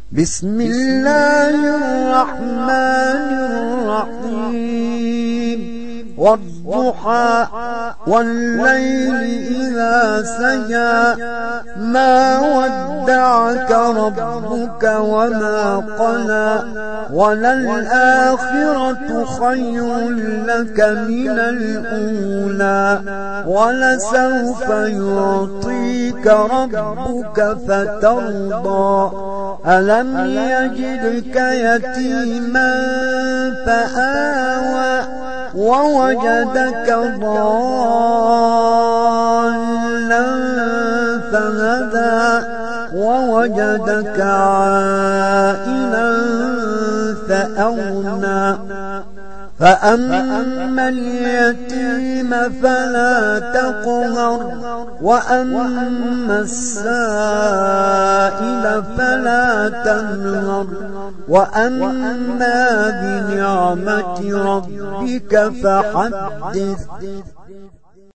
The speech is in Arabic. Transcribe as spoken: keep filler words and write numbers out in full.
بسم الله الرحمن الرحيم والضحى والليل إذا سجى ما ودعك ربك وما قلى وللآخرة خير لك من الأولى ولسوف يعطيك ربك فترضى ألم يجدك يتيما فآوى ووجدك ضالا فهدى ووجدك عائلا فأغنى فأما اليتيم فلا تقهر وأما السائل فلا تنهر وأما بنعمة ربك فحدث.